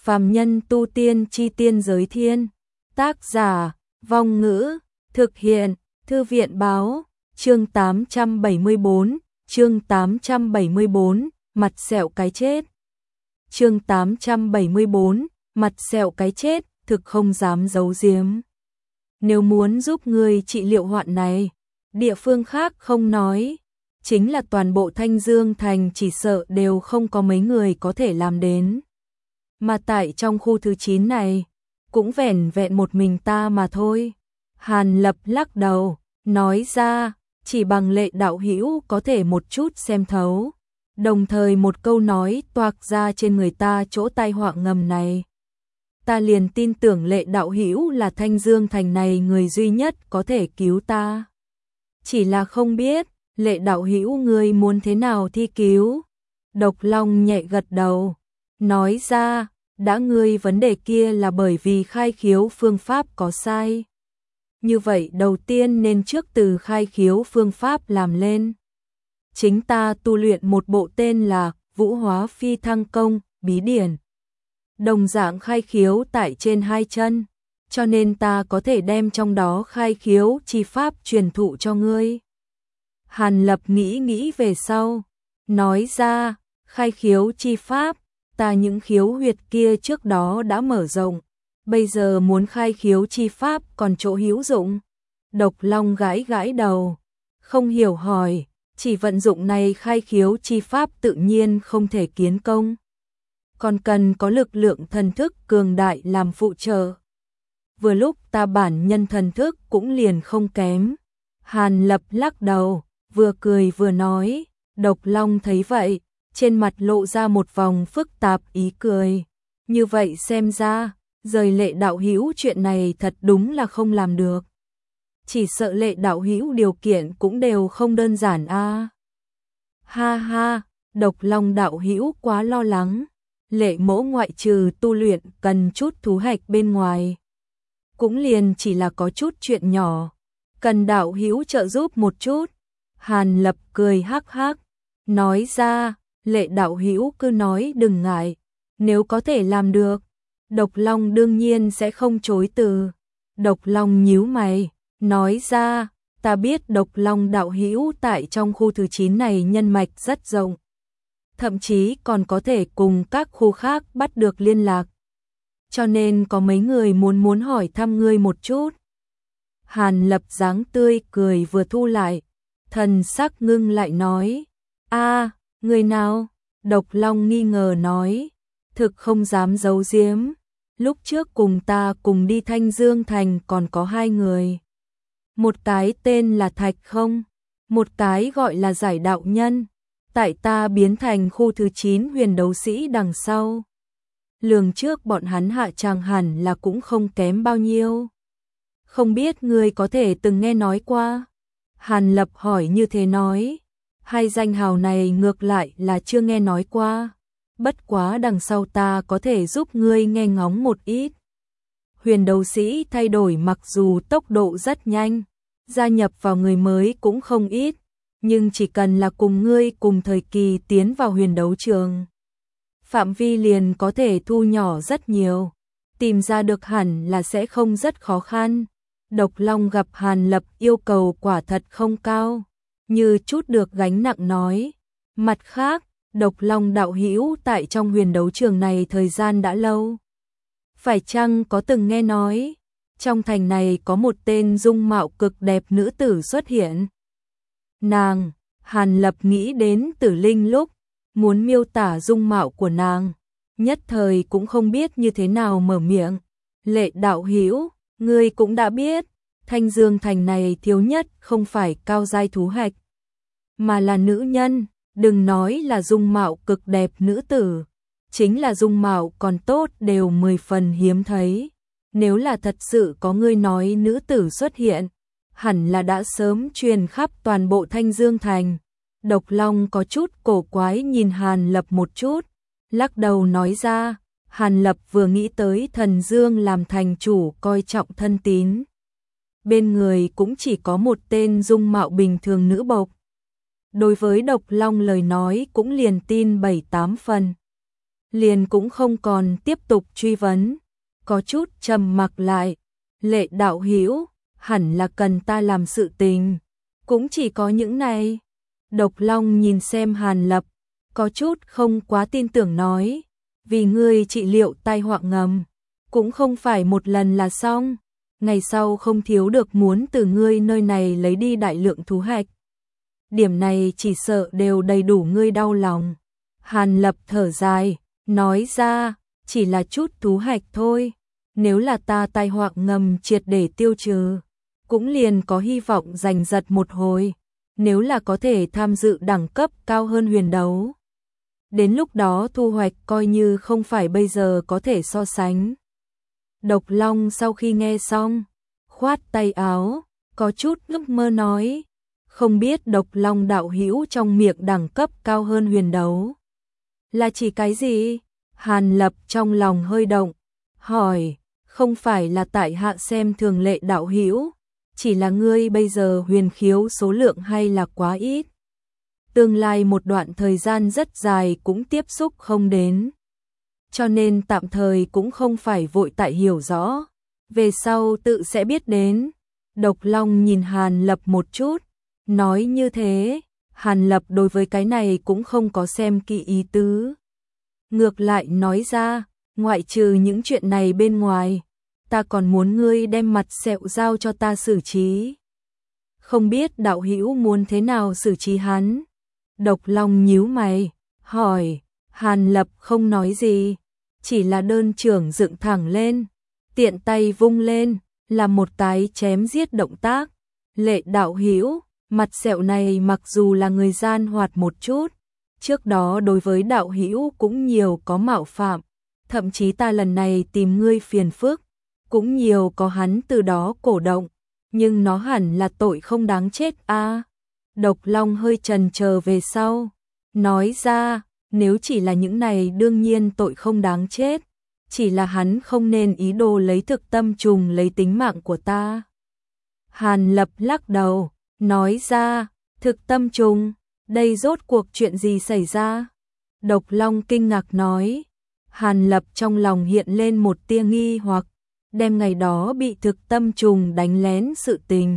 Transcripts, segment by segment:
Phàm nhân tu tiên chi tiên giới thiên. Tác giả, Vong Ngữ, thực hiện, Thư viện báo, chương 874, mặt sẹo cái chết. Chương 874, mặt sẹo cái chết, thực không dám giấu giếm. Nếu muốn giúp người trị liệu hoạn này, địa phương khác không nói, chính là toàn bộ Thanh Dương Thành chỉ sợ đều không có mấy người có thể làm đến. Mà tại trong khu thứ 9 này, cũng vẻn vẹn một mình ta mà thôi. Hàn Lập lắc đầu, nói ra, chỉ bằng Lệ đạo hữu có thể một chút xem thấu. Đồng thời một câu nói toạc ra trên người ta chỗ tai họa ngầm này. Ta liền tin tưởng Lệ đạo hữu là Thanh Dương Thành này người duy nhất có thể cứu ta. Chỉ là không biết, Lệ đạo hữu ngươi muốn thế nào thi cứu? Độc Long nhẹ gật đầu, nói ra, đã ngươi vấn đề kia là bởi vì khai khiếu phương pháp có sai. Như vậy đầu tiên nên trước từ khai khiếu phương pháp làm lên. Chính ta tu luyện một bộ tên là Vũ Hóa Phi Thăng Công, bí điển. Đồng dạng khai khiếu tại trên hai chân, cho nên ta có thể đem trong đó khai khiếu chi pháp truyền thụ cho ngươi. Hàn Lập nghĩ về sau, nói ra, khai khiếu chi pháp, ta những khiếu huyệt kia trước đó đã mở rộng, bây giờ muốn khai khiếu chi pháp còn chỗ hữu dụng. Độc Long gãi đầu, không hiểu hỏi, chỉ vận dụng này khai khiếu chi pháp tự nhiên không thể kiến công. Còn cần có lực lượng thần thức cường đại làm phụ trợ. Vừa lúc ta bản nhân thần thức cũng liền không kém. Hàn Lập lắc đầu, vừa cười vừa nói, Độc Long thấy vậy, trên mặt lộ ra một vòng phức tạp ý cười. Như vậy xem ra, rời Lệ đạo hữu chuyện này thật đúng là không làm được. Chỉ sợ Lệ đạo hữu điều kiện cũng đều không đơn giản a. Ha ha, Độc Long đạo hữu quá lo lắng. Lệ mỗ ngoại trừ tu luyện cần chút thú hạch bên ngoài, cũng liền chỉ là có chút chuyện nhỏ, cần đạo hữu trợ giúp một chút. Hàn Lập cười hắc hắc, nói ra, Lệ đạo hữu cứ nói đừng ngại, nếu có thể làm được, Độc Long đương nhiên sẽ không chối từ. Độc Long nhíu mày, nói ra, ta biết Độc Long đạo hữu tại trong khu thứ 9 này nhân mạch rất rộng, thậm chí còn có thể cùng các khu khác bắt được liên lạc. Cho nên có mấy người muốn hỏi thăm ngươi một chút. Hàn Lập dáng tươi cười vừa thu lại, thần sắc ngưng lại nói, a, người nào? Độc Long nghi ngờ nói, thực không dám giấu giếm, lúc trước cùng ta cùng đi Thanh Dương Thành còn có hai người. Một cái tên là Thạch Không, một cái gọi là Giải Đạo Nhân. Tại ta biến thành khu thứ 9 huyền đấu sĩ đằng sau, lường trước bọn hắn hạ tràng hẳn là cũng không kém bao nhiêu. Không biết ngươi có thể từng nghe nói qua? Hàn Lập hỏi như thế nói, hai danh hào này ngược lại là chưa nghe nói qua, bất quá đằng sau ta có thể giúp ngươi nghe ngóng một ít. Huyền đấu sĩ thay đổi mặc dù tốc độ rất nhanh, gia nhập vào người mới cũng không ít, nhưng chỉ cần là cùng ngươi cùng thời kỳ tiến vào huyền đấu trường, phạm vi liền có thể thu nhỏ rất nhiều, tìm ra được hẳn là sẽ không rất khó khăn. Độc Long gặp Hàn Lập yêu cầu quả thật không cao, như chút được gánh nặng nói. Mặt khác, Độc Long đạo hữu tại trong huyền đấu trường này thời gian đã lâu. Phải chăng có từng nghe nói, trong thành này có một tên dung mạo cực đẹp nữ tử xuất hiện? Nàng, Hàn Lập nghĩ đến Tử Linh lúc muốn miêu tả dung mạo của nàng, nhất thời cũng không biết như thế nào mở miệng. Lệ đạo hữu, ngươi cũng đã biết, Thanh Dương Thành này thiếu nhất không phải cao giai thú hạch, mà là nữ nhân, đừng nói là dung mạo cực đẹp nữ tử, chính là dung mạo còn tốt đều 10 phần hiếm thấy. Nếu là thật sự có người nói nữ tử xuất hiện, hẳn là đã sớm truyền khắp toàn bộ Thanh Dương Thành. Độc Long có chút cổ quái nhìn Hàn Lập một chút, lắc đầu nói ra, Hàn Lập vừa nghĩ tới Thần Dương làm thành chủ coi trọng thân tín. Bên người cũng chỉ có một tên dung mạo bình thường nữ bộc. Đối với Độc Long lời nói cũng liền tin 7-8 phần. liền cũng không còn tiếp tục truy vấn, có chút trầm mặc lại. Lệ đạo hữu, hẳn là cần ta làm sự tình, cũng chỉ có những này. Độc Long nhìn xem Hàn Lập, có chút không quá tin tưởng nói, vì ngươi trị liệu tai họa ngầm, cũng không phải một lần là xong, ngày sau không thiếu được muốn từ ngươi nơi này lấy đi đại lượng thú hạch. Điểm này chỉ sợ đều đầy đủ ngươi đau lòng. Hàn Lập thở dài, nói ra, chỉ là chút thú hạch thôi, nếu là ta tai họa ngầm triệt để tiêu trừ, cũng liền có hy vọng giành giật một hồi, nếu là có thể tham dự đẳng cấp cao hơn huyền đấu. Đến lúc đó thu hoạch coi như không phải bây giờ có thể so sánh. Độc Long sau khi nghe xong, khoát tay áo, có chút ước mơ nói, không biết Độc Long đạo hữu trong miệng đẳng cấp cao hơn huyền đấu là chỉ cái gì? Hàn Lập trong lòng hơi động, hỏi, không phải là tại hạ xem thường Lệ đạo hữu, chỉ là ngươi bây giờ huyền khiếu số lượng hay là quá ít. Tương lai một đoạn thời gian rất dài cũng tiếp xúc không đến, cho nên tạm thời cũng không phải vội tại hiểu rõ, về sau tự sẽ biết đến. Độc Long nhìn Hàn Lập một chút, nói như thế, Hàn Lập đối với cái này cũng không có xem kỹ ý tứ. Ngược lại nói ra, ngoại trừ những chuyện này bên ngoài, ta còn muốn ngươi đem mặt sẹo giao cho ta xử trí. Không biết đạo hữu muốn thế nào xử trí hắn? Độc Long nhíu mày, hỏi. Hàn Lập không nói gì, chỉ là đơn trưởng dựng thẳng lên, tiện tay vung lên, là một cái chém giết động tác. Lệ đạo hữu, mặt sẹo này mặc dù là người gian hoạt một chút, trước đó đối với đạo hữu cũng nhiều có mạo phạm, thậm chí ta lần này tìm ngươi phiền phức, cũng nhiều có hắn từ đó cổ động, nhưng nó hẳn là tội không đáng chết a. Độc Long hơi chần chờ về sau, nói ra, nếu chỉ là những này đương nhiên tội không đáng chết, chỉ là hắn không nên ý đồ lấy thực tâm trùng lấy tính mạng của ta. Hàn Lập lắc đầu, nói ra, thực tâm trùng, đây rốt cuộc chuyện gì xảy ra? Độc Long kinh ngạc nói. Hàn Lập trong lòng hiện lên một tia nghi hoặc, đem ngày đó bị thực tâm trùng đánh lén sự tình,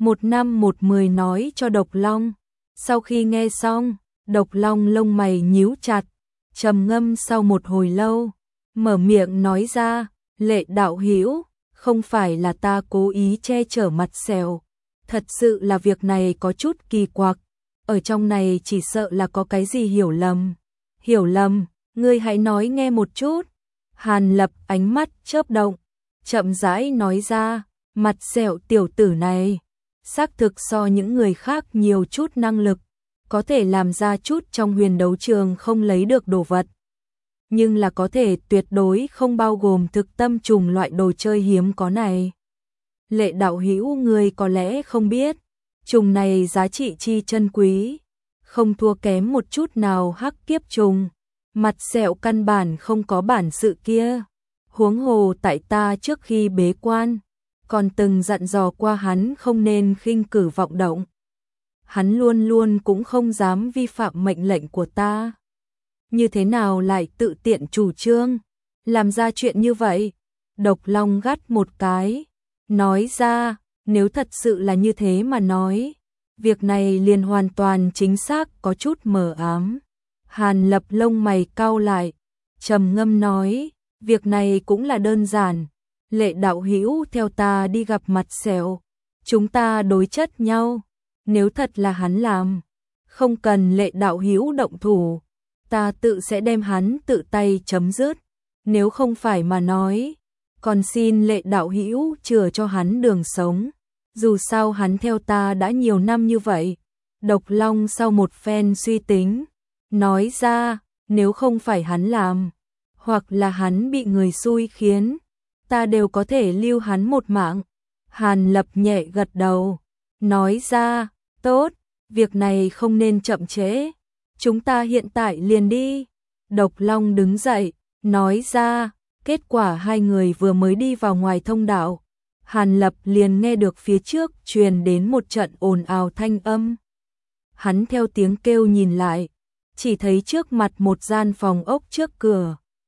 1/10 nói cho Độc Long. Sau khi nghe xong, Độc Long lông mày nhíu chặt, trầm ngâm sau một hồi lâu, mở miệng nói ra, Lệ đạo hữu, không phải là ta cố ý che chở mặt sẹo, thật sự là việc này có chút kỳ quặc, ở trong này chỉ sợ là có cái gì hiểu lầm. Hiểu lầm, ngươi hãy nói nghe một chút. Hàn Lập ánh mắt chớp động, chậm rãi nói ra, mặt sẹo tiểu tử này, xác thực so những người khác nhiều chút năng lực, có thể làm ra chút trong huyền đấu trường không lấy được đồ vật. Nhưng là có thể tuyệt đối không bao gồm thực tâm trùng loại đồ chơi hiếm có này. Lệ đạo hữu người có lẽ không biết, trùng này giá trị chi chân quý, không thua kém một chút nào hắc kiếp trùng. Mặt sẹo căn bản không có bản sự kia. Huống hồ tại ta trước khi bế quan, còn từng dặn dò qua hắn không nên khinh cử vọng động. Hắn luôn luôn cũng không dám vi phạm mệnh lệnh của ta. Như thế nào lại tự tiện chủ trương, làm ra chuyện như vậy? Độc Long gắt một cái, nói ra, nếu thật sự là như thế mà nói, việc này liền hoàn toàn chính xác có chút mờ ám. Hàn Lập lông mày cau lại, trầm ngâm nói, việc này cũng là đơn giản, Lệ đạo hữu theo ta đi gặp mặt sẹo, chúng ta đối chất nhau, nếu thật là hắn làm, không cần Lệ đạo hữu động thủ, ta tự sẽ đem hắn tự tay chấm dứt, nếu không phải mà nói, còn xin Lệ đạo hữu chừa cho hắn đường sống, dù sao hắn theo ta đã nhiều năm như vậy. Độc Long sau một phen suy tính, nói ra, nếu không phải hắn làm, hoặc là hắn bị người xui khiến, ta đều có thể lưu hắn một mạng. Hàn Lập nhẹ gật đầu, nói ra, tốt, việc này không nên chậm trễ, chúng ta hiện tại liền đi. Độc Long đứng dậy, nói ra, kết quả hai người vừa mới đi vào ngoài thông đạo, Hàn Lập liền nghe được phía trước truyền đến một trận ồn ào thanh âm. Hắn theo tiếng kêu nhìn lại, chỉ thấy trước mặt một gian phòng ốc trước cửa,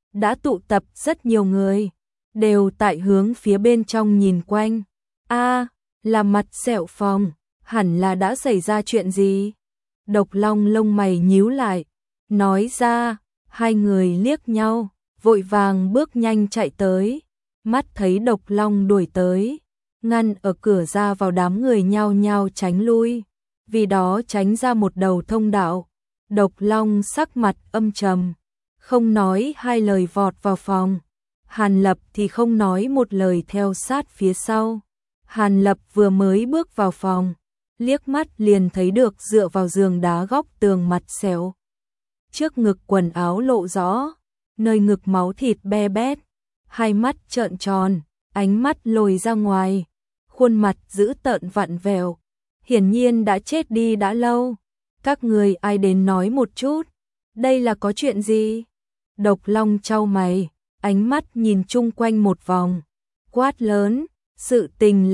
đã tụ tập rất nhiều người, đều tại hướng phía bên trong nhìn quanh. A, là mặt sẹo phòng, hẳn là đã xảy ra chuyện gì? Độc Long lông mày nhíu lại, nói ra. Hai người liếc nhau, vội vàng bước nhanh chạy tới, mắt thấy Độc Long đuổi tới, ngăn ở cửa ra vào, đám người nhao nhao tránh lui, vì đó tránh ra một đầu thông đạo. Độc Long sắc mặt âm trầm, không nói hai lời vọt vào phòng. Hàn Lập thì không nói một lời theo sát phía sau. Hàn Lập vừa mới bước vào phòng, liếc mắt liền thấy được dựa vào giường đá góc tường mặt sẹo. Trước ngực quần áo lộ rõ, nơi ngực máu thịt be bét, hai mắt trợn tròn, ánh mắt lồi ra ngoài, khuôn mặt dữ tợn vặn vẹo, hiển nhiên đã chết đi đã lâu. Các người ai đến nói một chút, đây là có chuyện gì? Độc Long chau mày, ánh mắt nhìn chung quanh một vòng, quát lớn, sự tình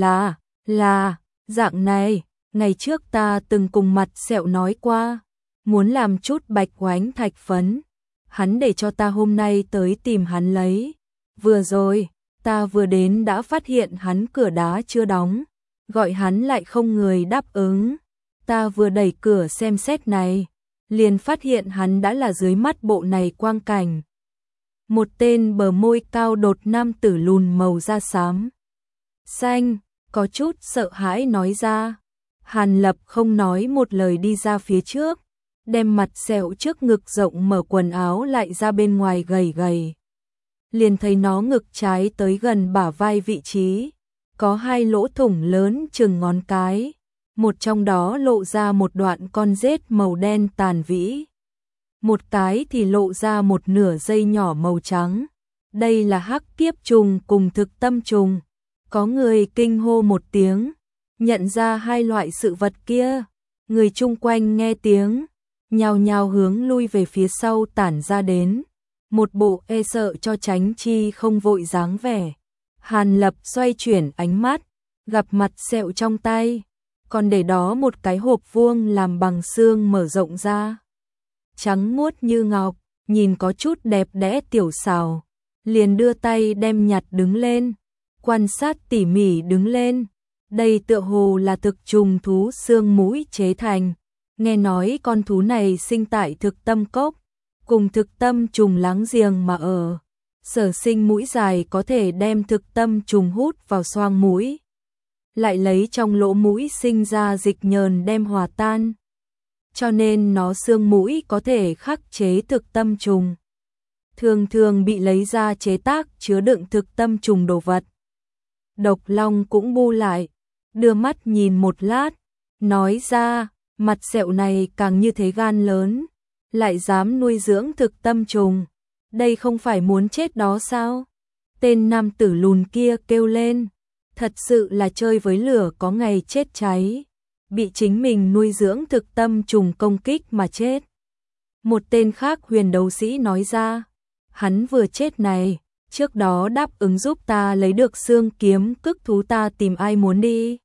là, dạng này, ngày trước ta từng cùng mặt sẹo nói qua, muốn làm chút bạch oánh thạch phấn, hắn để cho ta hôm nay tới tìm hắn lấy. Vừa rồi, ta vừa đến đã phát hiện hắn cửa đá chưa đóng, gọi hắn lại không người đáp ứng. Ta vừa đẩy cửa xem xét này, liền phát hiện hắn đã là dưới mắt bộ này quang cảnh. Một tên bờ môi cao đột nam tử lùn màu da xám xanh, có chút sợ hãi nói ra. Hàn Lập không nói một lời đi ra phía trước, đem mặt sẹo trước ngực rộng mở quần áo lại ra bên ngoài gầy gầy. Liền thấy nó ngực trái tới gần bả vai vị trí, có hai lỗ thủng lớn chừng ngón cái, một trong đó lộ ra một đoạn con rết màu đen tàn vĩ, một cái thì lộ ra một nửa dây nhỏ màu trắng. Đây là hắc kiếp trùng cùng thực tâm trùng. Có người kinh hô một tiếng, nhận ra hai loại sự vật kia. Người chung quanh nghe tiếng, nhao nhao hướng lui về phía sau tản ra đến, một bộ e sợ cho tránh chi không vội dáng vẻ. Hàn Lập xoay chuyển ánh mắt, gặp mặt sẹo trong tay, còn để đó một cái hộp vuông làm bằng xương mở rộng ra, trắng muốt như ngọc, nhìn có chút đẹp đẽ tiểu xảo. Liền đưa tay đem nhặt đứng lên, quan sát tỉ mỉ đứng lên. Đây tựa hồ là thực trùng thú xương mũi chế thành. Nghe nói con thú này sinh tại thực tâm cốc, cùng thực tâm trùng láng giềng mà ở. Sở sinh mũi dài có thể đem thực tâm trùng hút vào xoang mũi, lại lấy trong lỗ mũi sinh ra dịch nhờn đem hòa tan. Cho nên nó xương mũi có thể khắc chế thực tâm trùng. Thường thường bị lấy ra chế tác chứa đựng thực tâm trùng đồ vật. Độc Long cũng bu lại, đưa mắt nhìn một lát, nói ra, mặt sẹo này càng như thế gan lớn, lại dám nuôi dưỡng thực tâm trùng, đây không phải muốn chết đó sao? Tên nam tử lùn kia kêu lên, thật sự là chơi với lửa có ngày chết cháy, bị chính mình nuôi dưỡng thực tâm trùng công kích mà chết. Một tên khác huyền đấu sĩ nói ra, hắn vừa chết này, trước đó đáp ứng giúp ta lấy được xương kiếm cức thú, ta tìm ai muốn đi.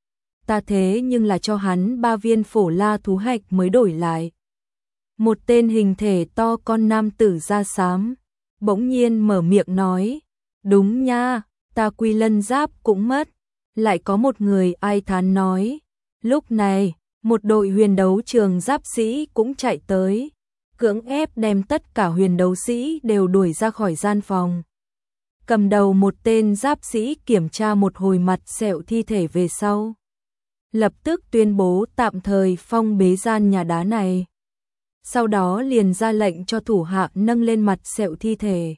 Ta thế nhưng là cho hắn 3 viên phổ la thú hạch mới đổi lại. Một tên hình thể to con nam tử da xám, bỗng nhiên mở miệng nói, đúng nha, ta quy lân giáp cũng mất. Lại có một người ai thán nói, lúc này, một đội huyền đấu trường giáp sĩ cũng chạy tới, cưỡng ép đem tất cả huyền đấu sĩ đều đuổi ra khỏi gian phòng. Cầm đầu một tên giáp sĩ kiểm tra một hồi mặt sẹo thi thể về sau, lập tức tuyên bố tạm thời phong bế gian nhà đá này. Sau đó liền ra lệnh cho thủ hạ nâng lên mặt sẹo thi thể,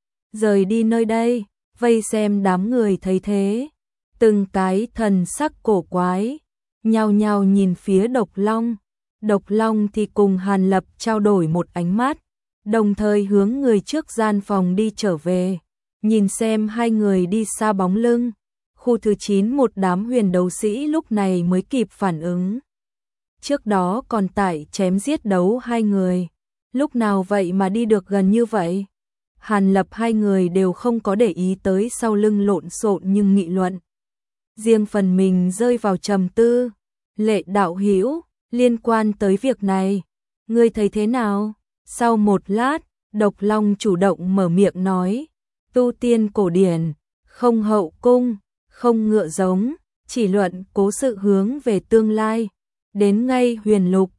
rời đi nơi đây. Vây xem đám người thấy thế, từng cái thần sắc cổ quái, nhao nhao nhìn phía Độc Long. Độc Long thì cùng Hàn Lập trao đổi một ánh mắt, đồng thời hướng người trước gian phòng đi trở về, nhìn xem hai người đi xa bóng lưng. Khu thứ 9 một đám huyền đấu sĩ lúc này mới kịp phản ứng. Trước đó còn tại chém giết đấu hai người, lúc nào vậy mà đi được gần như vậy? Hàn Lập hai người đều không có để ý tới sau lưng lộn xộn nhưng nghị luận. Riêng phần mình rơi vào trầm tư. Lệ đạo hữu, liên quan tới việc này, ngươi thấy thế nào? Sau một lát, Độc Long chủ động mở miệng nói, tu tiên cổ điển, không hậu cung, không ngựa giống, chỉ luận cố sự hướng về tương lai. Đến ngay huyền lục,